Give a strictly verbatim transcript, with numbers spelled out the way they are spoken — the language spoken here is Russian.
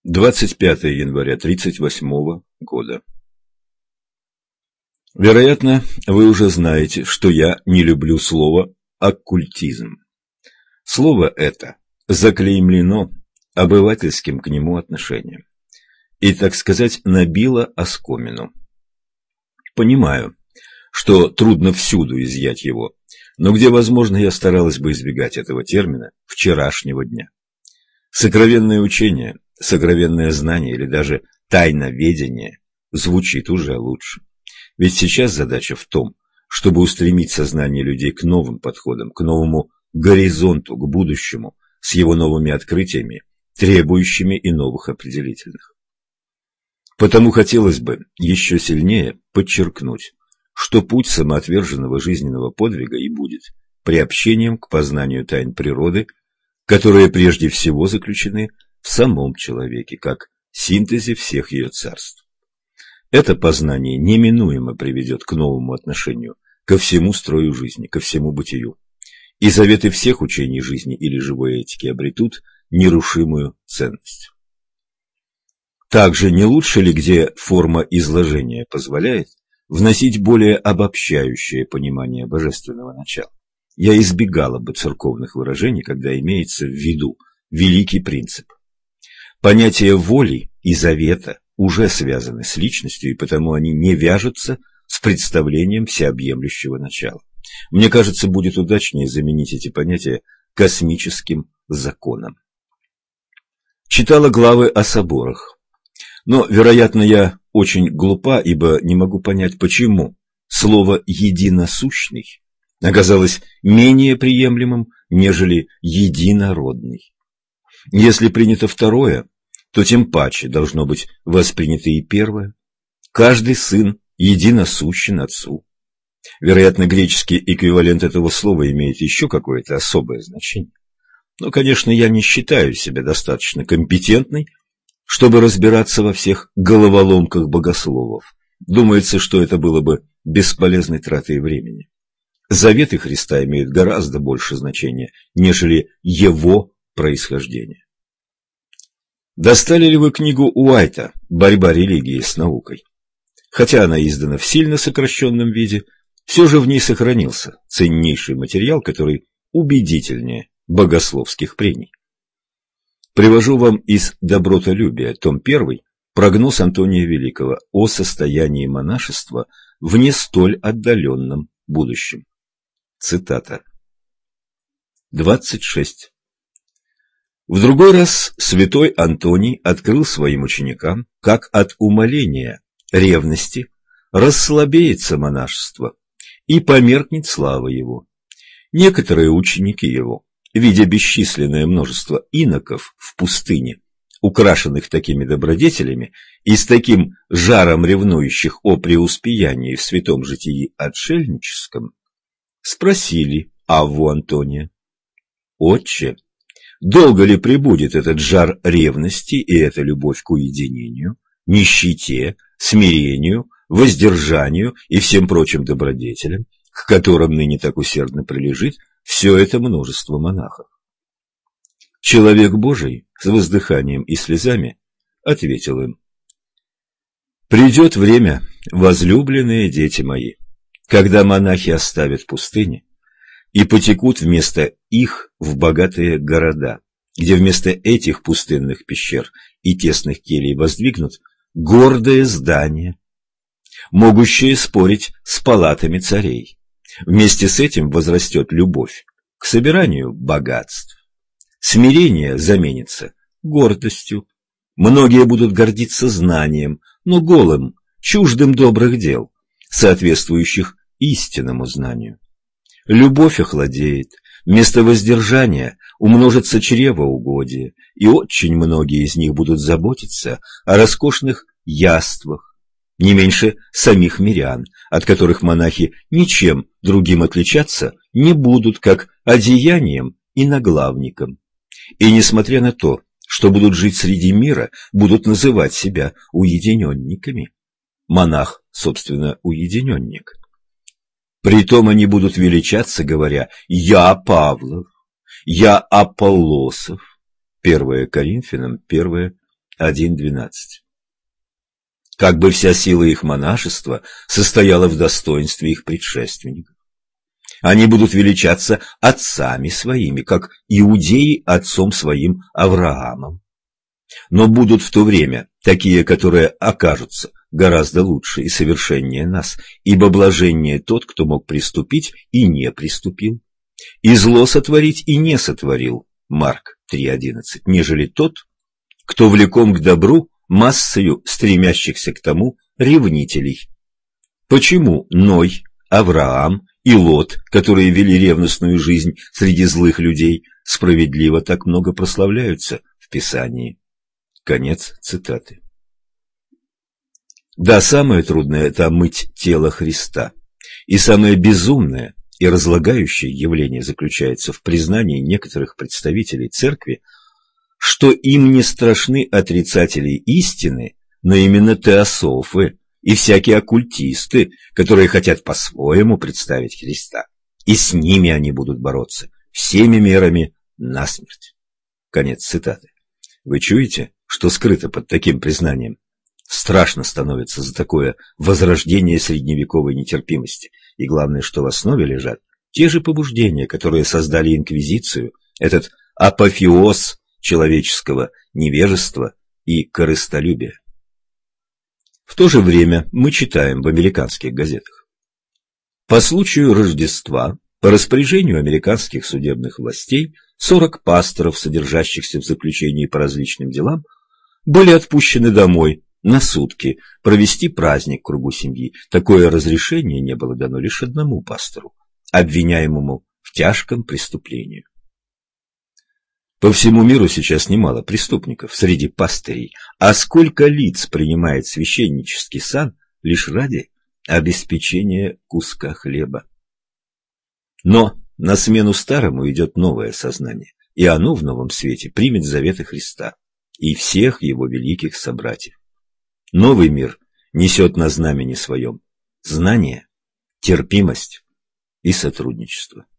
двадцать пятое января тридцать восьмого года. Вероятно, вы уже знаете, что я не люблю слово «оккультизм». Слово это заклеймлено обывательским к нему отношением и, так сказать, набило оскомину. Понимаю, что трудно всюду изъять его, но где возможно, я старалась бы избегать этого термина вчерашнего дня. Сокровенное учение, сокровенное знание или даже тайноведение звучит уже лучше. Ведь сейчас задача в том, чтобы устремить сознание людей к новым подходам, к новому горизонту, к будущему, с его новыми открытиями, требующими и новых определительных. Потому хотелось бы еще сильнее подчеркнуть, что путь самоотверженного жизненного подвига и будет приобщением к познанию тайн природы, которые прежде всего заключены в самом человеке, как синтезе всех ее царств. Это познание неминуемо приведет к новому отношению ко всему строю жизни, ко всему бытию. И заветы всех учений жизни или живой этики обретут нерушимую ценность. Также не лучше ли, где форма изложения позволяет, вносить более обобщающее понимание божественного начала? Я избегала бы церковных выражений, когда имеется в виду великий принцип. Понятия воли и завета уже связаны с личностью, и потому они не вяжутся с представлением всеобъемлющего начала. Мне кажется, будет удачнее заменить эти понятия космическим законом. Читала главы о соборах. Но, вероятно, я очень глупа, ибо не могу понять, почему слово «единосущный» оказалось менее приемлемым, нежели «единородный». Если принято второе, то тем паче должно быть воспринято и первое. Каждый сын единосущен Отцу. Вероятно, греческий эквивалент этого слова имеет еще какое-то особое значение. Но, конечно, я не считаю себя достаточно компетентной, чтобы разбираться во всех головоломках богословов. Думается, что это было бы бесполезной тратой времени. Заветы Христа имеют гораздо больше значения, нежели его происхождение. Достали ли вы книгу Уайта «Борьба религии с наукой»? Хотя она издана в сильно сокращенном виде, все же в ней сохранился ценнейший материал, который убедительнее богословских прений. Привожу вам из «Добротолюбия», том первый, прогноз Антония Великого о состоянии монашества в не столь отдаленном будущем. Цитата. двадцать шесть. В другой раз святой Антоний открыл своим ученикам, как от умаления, ревности, расслабеется монашество и померкнет слава его. Некоторые ученики его, видя бесчисленное множество иноков в пустыне, украшенных такими добродетелями и с таким жаром ревнующих о преуспеянии в святом житии отшельническом, спросили Авву Антония: «Отче, долго ли пребудет этот жар ревности и эта любовь к уединению, нищете, смирению, воздержанию и всем прочим добродетелям, к которым ныне так усердно прилежит все это множество монахов?» Человек Божий с воздыханием и слезами ответил им: «Придет время, возлюбленные дети мои, когда монахи оставят пустыни и потекут вместо их в богатые города, где вместо этих пустынных пещер и тесных келий воздвигнут гордое здание, могущее спорить с палатами царей. Вместе с этим возрастет любовь к собиранию богатств. Смирение заменится гордостью. Многие будут гордиться знанием, но голым, чуждым добрых дел, соответствующих истинному знанию. Любовь охладеет, вместо воздержания умножится чревоугодие, и очень многие из них будут заботиться о роскошных яствах, не меньше самих мирян, от которых монахи ничем другим отличаться не будут, как одеянием и наглавником. И несмотря на то, что будут жить среди мира, будут называть себя уединенниками. Монах, собственно, уединенник. Притом они будут величаться, говоря: «Я Павлов, я Аполлосов». первое Коринфянам, первое, один двенадцать. Как бы вся сила их монашества состояла в достоинстве их предшественников. Они будут величаться отцами своими, как иудеи отцом своим Авраамом. Но будут в то время такие, которые окажутся гораздо лучше и совершеннее нас, ибо блаженнее тот, кто мог приступить и не приступил, и зло сотворить и не сотворил, Марк три одиннадцать, нежели тот, кто влеком к добру массою стремящихся к тому ревнителей. Почему Ной, Авраам и Лот, которые вели ревностную жизнь среди злых людей, справедливо так много прославляются в Писании? Конец цитаты. Да, самое трудное – это омыть тело Христа. И самое безумное и разлагающее явление заключается в признании некоторых представителей церкви, что им не страшны отрицатели истины, но именно теософы и всякие оккультисты, которые хотят по-своему представить Христа. И с ними они будут бороться всеми мерами насмерть. Конец цитаты. Вы чуете, что скрыто под таким признанием? Страшно становится за такое возрождение средневековой нетерпимости. И главное, что в основе лежат те же побуждения, которые создали инквизицию, этот апофеоз человеческого невежества и корыстолюбия. В то же время мы читаем в американских газетах: по случаю Рождества, по распоряжению американских судебных властей, сорок пасторов, содержащихся в заключении по различным делам, были отпущены домой на сутки провести праздник в кругу семьи. Такое разрешение не было дано лишь одному пастору, обвиняемому в тяжком преступлении. По всему миру сейчас немало преступников среди пастырей, а сколько лиц принимает священнический сан лишь ради обеспечения куска хлеба. Но на смену старому идет новое сознание, и оно в новом свете примет заветы Христа и всех его великих собратьев. Новый мир несет на знамени своем знание, терпимость и сотрудничество.